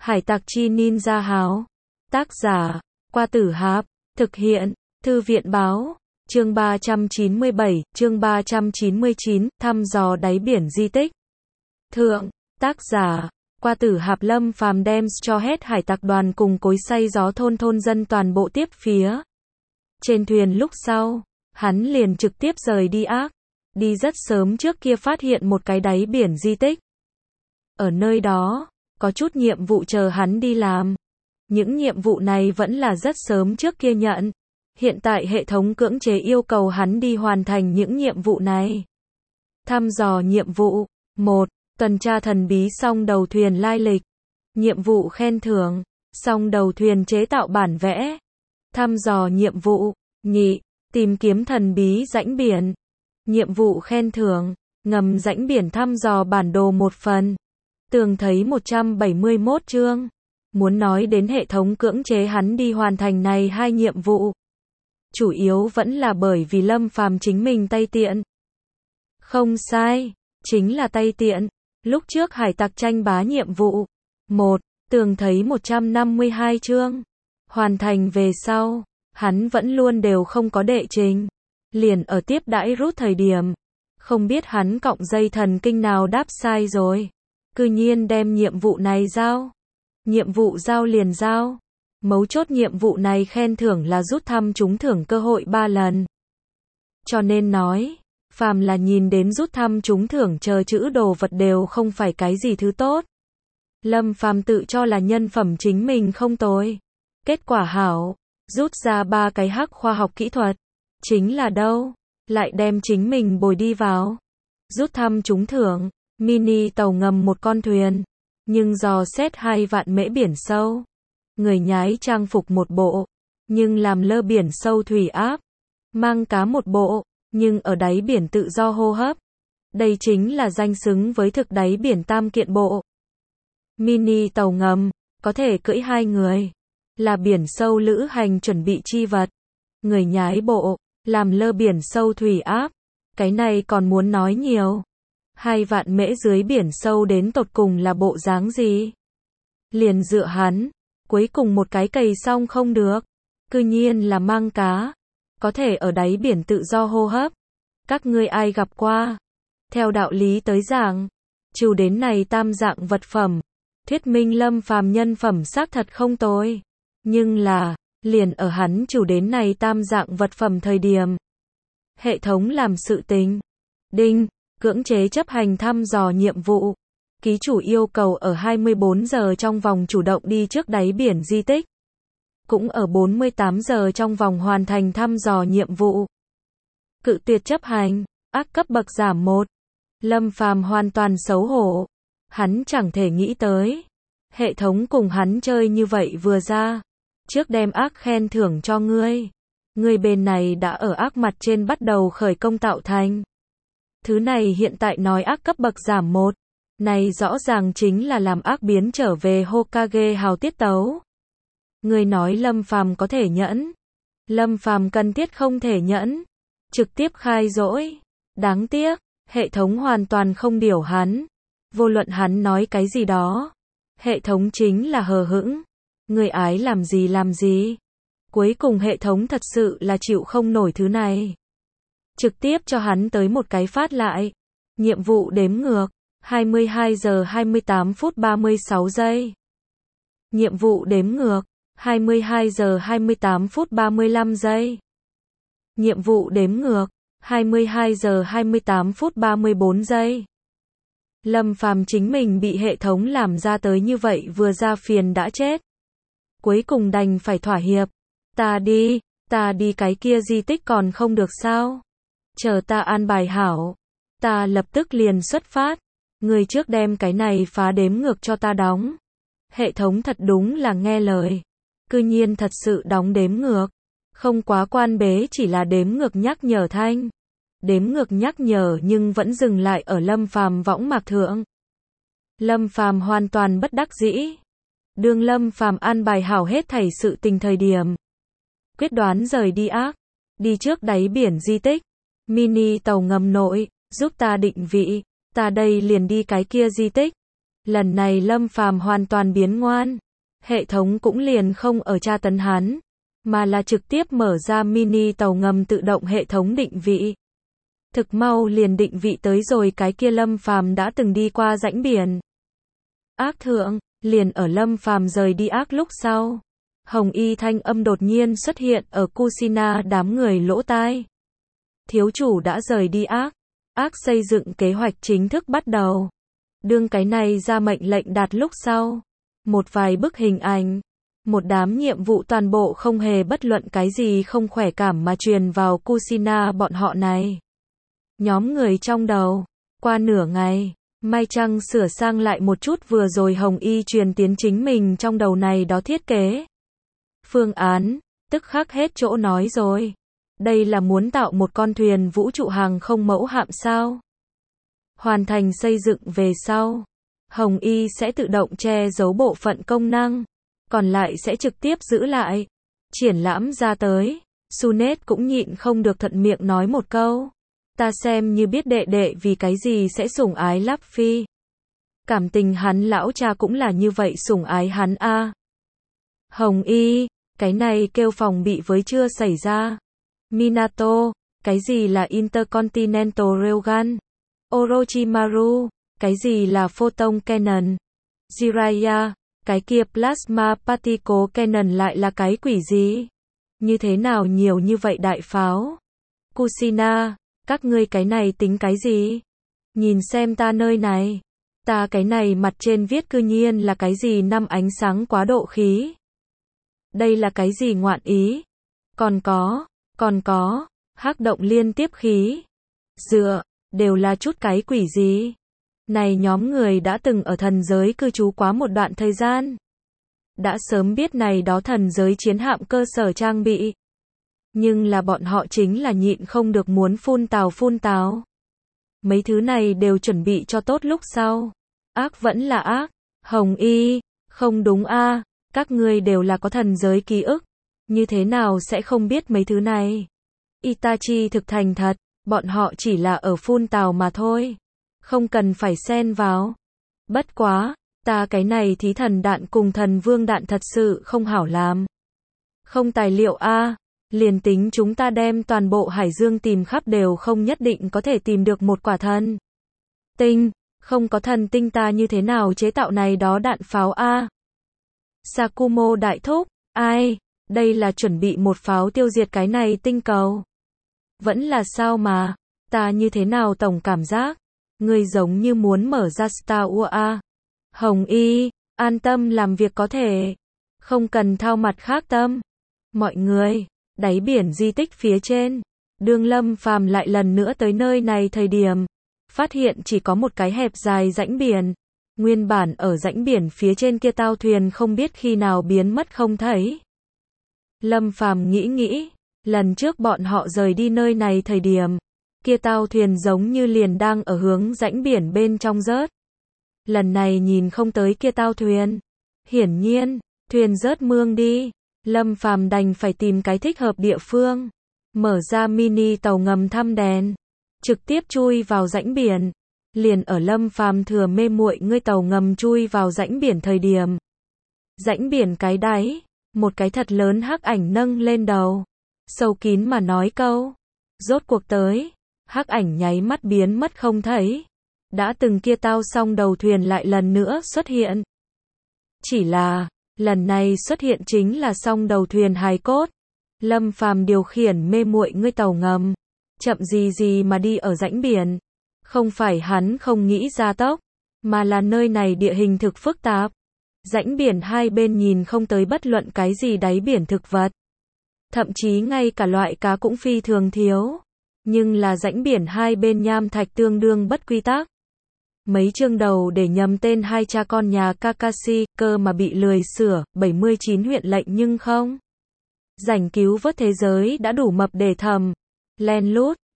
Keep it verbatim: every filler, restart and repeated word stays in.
Hải tặc chi ninja háo. Tác giả, Qua Tử Hạp. Thực hiện, Thư viện báo. Chương ba trăm chín mươi bảy, chương ba trăm chín mươi chín, thăm dò đáy biển di tích. Thượng, tác giả, Qua Tử Hạp. Lâm Phàm đem cho hết hải tặc đoàn cùng cối xay gió thôn thôn dân toàn bộ tiếp phía trên thuyền. Lúc sau, hắn liền trực tiếp rời đi ác. Đi rất sớm trước kia phát hiện một cái đáy biển di tích. Ở nơi đó, có chút nhiệm vụ chờ hắn đi làm. Những nhiệm vụ này vẫn là rất sớm trước kia nhận. Hiện tại hệ thống cưỡng chế yêu cầu hắn đi hoàn thành những nhiệm vụ này. Thăm dò nhiệm vụ. một. Tuần tra thần bí song đầu thuyền lai lịch. Nhiệm vụ khen thưởng. Song đầu thuyền chế tạo bản vẽ. Thăm dò nhiệm vụ. Nhị. Tìm kiếm thần bí rãnh biển. Nhiệm vụ khen thưởng. Ngầm rãnh biển thăm dò bản đồ một phần. Tường thấy một trăm bảy mươi mốt chương. Muốn nói đến hệ thống cưỡng chế hắn đi hoàn thành này hai nhiệm vụ. Chủ yếu vẫn là bởi vì Lâm Phàm chính mình tay tiện. Không sai, chính là tay tiện. Lúc trước hải tặc tranh bá nhiệm vụ. một. Tường thấy một trăm năm mươi hai chương. Hoàn thành về sau, hắn vẫn luôn đều không có đệ trình. Liền ở tiếp đãi rút thời điểm. Không biết hắn cọng dây thần kinh nào đáp sai rồi. Cư nhiên đem nhiệm vụ này giao. Nhiệm vụ giao liền giao. Mấu chốt nhiệm vụ này khen thưởng là rút thăm trúng thưởng cơ hội ba lần. Cho nên nói, phàm là nhìn đến rút thăm trúng thưởng chờ chữ đồ vật đều không phải cái gì thứ tốt. Lâm Phàm tự cho là nhân phẩm chính mình không tồi. Kết quả hảo, rút ra ba cái hắc khoa học kỹ thuật. Chính là đâu, lại đem chính mình bồi đi vào. Rút thăm trúng thưởng, mini tàu ngầm một con thuyền. Nhưng dò xét hai vạn mễ biển sâu. Người nhái trang phục một bộ, nhưng làm lơ biển sâu thủy áp. Mang cá một bộ, nhưng ở đáy biển tự do hô hấp. Đây chính là danh xứng với thực đáy biển tam kiện bộ. Mini tàu ngầm, có thể cưỡi hai người. Là biển sâu lữ hành chuẩn bị chi vật. Người nhái bộ, làm lơ biển sâu thủy áp. Cái này còn muốn nói nhiều. Hai vạn mễ dưới biển sâu đến tột cùng là bộ dáng gì? Liền dựa hắn. Cuối cùng một cái cày xong không được. Cư nhiên là mang cá. Có thể ở đáy biển tự do hô hấp. Các ngươi ai gặp qua? Theo đạo lý tới giảng. Trừ đến này tam dạng vật phẩm. Thuyết minh Lâm Phàm nhân phẩm xác thật không tồi. Nhưng là, liền ở hắn trừ đến này tam dạng vật phẩm thời điểm. Hệ thống làm sự tình. Đinh, cưỡng chế chấp hành thăm dò nhiệm vụ. Ký chủ yêu cầu ở hai mươi bốn giờ trong vòng chủ động đi trước đáy biển di tích. Cũng ở bốn mươi tám giờ trong vòng hoàn thành thăm dò nhiệm vụ. Cự tuyệt chấp hành, ác cấp bậc giảm một. Lâm Phàm hoàn toàn xấu hổ. Hắn chẳng thể nghĩ tới. Hệ thống cùng hắn chơi như vậy vừa ra. Trước đem ác khen thưởng cho ngươi. Ngươi bên này đã ở ác mặt trên bắt đầu khởi công tạo thành. Thứ này hiện tại nói ác cấp bậc giảm một. Này rõ ràng chính là làm ác biến trở về Hokage hào tiết tấu. Người nói Lâm Phàm có thể nhẫn. Lâm Phàm cần thiết không thể nhẫn. Trực tiếp khai dỗi. Đáng tiếc, hệ thống hoàn toàn không điều hắn. Vô luận hắn nói cái gì đó. Hệ thống chính là hờ hững. Người ái làm gì làm gì. Cuối cùng hệ thống thật sự là chịu không nổi thứ này. Trực tiếp cho hắn tới một cái phát lại. Nhiệm vụ đếm ngược. hai mươi hai giờ hai mươi tám phút ba mươi sáu giây. Nhiệm vụ đếm ngược. hai mươi hai giờ hai mươi tám phút ba mươi lăm giây. Nhiệm vụ đếm ngược. hai mươi hai giờ hai mươi tám phút ba mươi bốn giây. Lâm Phàm chính mình bị hệ thống làm ra tới như vậy vừa ra phiền đã chết. Cuối cùng đành phải thỏa hiệp. Ta đi, ta đi cái kia di tích còn không được sao? Chờ ta an bài hảo. Ta lập tức liền xuất phát. Người trước đem cái này phá đếm ngược cho ta đóng. Hệ thống thật đúng là nghe lời. Cư nhiên thật sự đóng đếm ngược. Không quá quan bế chỉ là đếm ngược nhắc nhở thanh. Đếm ngược nhắc nhở nhưng vẫn dừng lại ở Lâm Phàm võng mạc thượng. Lâm Phàm hoàn toàn bất đắc dĩ. Đương Lâm Phàm an bài hảo hết thảy sự tình thời điểm. Quyết đoán rời đi ác. Đi trước đáy biển di tích. Mini tàu ngầm nội, giúp ta định vị. Ta đây liền đi cái kia di tích. Lần này Lâm Phàm hoàn toàn biến ngoan. Hệ thống cũng liền không ở tra tấn hắn, mà là trực tiếp mở ra mini tàu ngầm tự động hệ thống định vị. Thực mau liền định vị tới rồi cái kia Lâm Phàm đã từng đi qua rãnh biển. Ác thượng, liền ở Lâm Phàm rời đi ác lúc sau. Hồng y thanh âm đột nhiên xuất hiện ở Kushina đám người lỗ tai. Thiếu chủ đã rời đi ác. Ác xây dựng kế hoạch chính thức bắt đầu. Đương cái này ra mệnh lệnh đạt lúc sau. Một vài bức hình ảnh. Một đám nhiệm vụ toàn bộ không hề bất luận cái gì không khỏe cảm mà truyền vào Kushina bọn họ này. Nhóm người trong đầu. Qua nửa ngày, Mai Trăng sửa sang lại một chút vừa rồi Hồng Y truyền tiến chính mình trong đầu này đó thiết kế. Phương án, tức khắc hết chỗ nói rồi. Đây là muốn tạo một con thuyền vũ trụ hàng không mẫu hạm sao? Hoàn thành xây dựng về sau, Hồng Y sẽ tự động che giấu bộ phận công năng, còn lại sẽ trực tiếp giữ lại. Triển lãm ra tới, Sunet cũng nhịn không được thuận miệng nói một câu. Ta xem như biết đệ đệ vì cái gì sẽ sủng ái Láp Phi. Cảm tình hắn lão cha cũng là như vậy sủng ái hắn a. À. Hồng Y, cái này kêu phòng bị với chưa xảy ra. Minato, cái gì là Intercontinental Railgun? Orochimaru, cái gì là Photon Cannon? Jiraiya, cái kia Plasma Particle Cannon lại là cái quỷ gì? Như thế nào nhiều như vậy đại pháo? Kushina, các ngươi cái này tính cái gì? Nhìn xem ta nơi này. Ta cái này mặt trên viết cư nhiên là cái gì năm ánh sáng quá độ khí? Đây là cái gì ngoạn ý? Còn có, còn có, hắc động liên tiếp khí. Dựa, đều là chút cái quỷ gì? Này nhóm người đã từng ở thần giới cư trú quá một đoạn thời gian. Đã sớm biết này đó thần giới chiến hạm cơ sở trang bị. Nhưng là bọn họ chính là nhịn không được muốn phun tào phun tào. Mấy thứ này đều chuẩn bị cho tốt lúc sau. Ác vẫn là ác. Hồng Y, không đúng a, à, các ngươi đều là có thần giới ký ức. Như thế nào sẽ không biết mấy thứ này? Itachi thực thành thật, bọn họ chỉ là ở phun tào mà thôi. Không cần phải xen vào. Bất quá, ta cái này thí thần đạn cùng thần vương đạn thật sự không hảo làm. Không tài liệu a, à, liền tính chúng ta đem toàn bộ hải dương tìm khắp đều không nhất định có thể tìm được một quả thần tinh, không có thần tinh ta như thế nào chế tạo này đó đạn pháo a? À? Sakumo đại thúc, ai, đây là chuẩn bị một pháo tiêu diệt cái này tinh cầu. Vẫn là sao mà, ta như thế nào tổng cảm giác, người giống như muốn mở ra Star Wars a. Hồng Y, an tâm làm việc có thể, không cần thao mặt khác tâm. Mọi người, đáy biển di tích phía trên, đương Lâm Phàm lại lần nữa tới nơi này thời điểm, phát hiện chỉ có một cái hẹp dài rãnh biển. Nguyên bản ở rãnh biển phía trên kia tao thuyền không biết khi nào biến mất không thấy. Lâm Phàm nghĩ nghĩ, lần trước bọn họ rời đi nơi này thời điểm, kia tao thuyền giống như liền đang ở hướng rãnh biển bên trong rớt. Lần này nhìn không tới kia tao thuyền. Hiển nhiên, thuyền rớt mương đi. Lâm Phàm đành phải tìm cái thích hợp địa phương. Mở ra mini tàu ngầm thăm đèn. Trực tiếp chui vào rãnh biển. Liền ở Lâm Phàm thừa mê muội ngươi tàu ngầm chui vào rãnh biển thời điểm. Rãnh biển cái đáy, một cái thật lớn hắc ảnh nâng lên đầu. Sâu kín mà nói câu. Rốt cuộc tới. Hắc ảnh nháy mắt biến mất không thấy. Đã từng kia tao xong đầu thuyền lại lần nữa xuất hiện. Chỉ là, lần này xuất hiện chính là xong đầu thuyền hài cốt. Lâm Phàm điều khiển mê muội ngươi tàu ngầm. Chậm gì gì mà đi ở rãnh biển. Không phải hắn không nghĩ ra tốc, mà là nơi này địa hình thực phức tạp. Rãnh biển hai bên nhìn không tới bất luận cái gì đáy biển thực vật. Thậm chí ngay cả loại cá cũng phi thường thiếu. Nhưng là rãnh biển hai bên nham thạch tương đương bất quy tắc. Mấy chương đầu để nhầm tên hai cha con nhà Kakashi, cơ mà bị lười sửa, bảy mươi chín huyện lệnh nhưng không. Rảnh cứu vớt thế giới đã đủ mập để thầm. Len lút,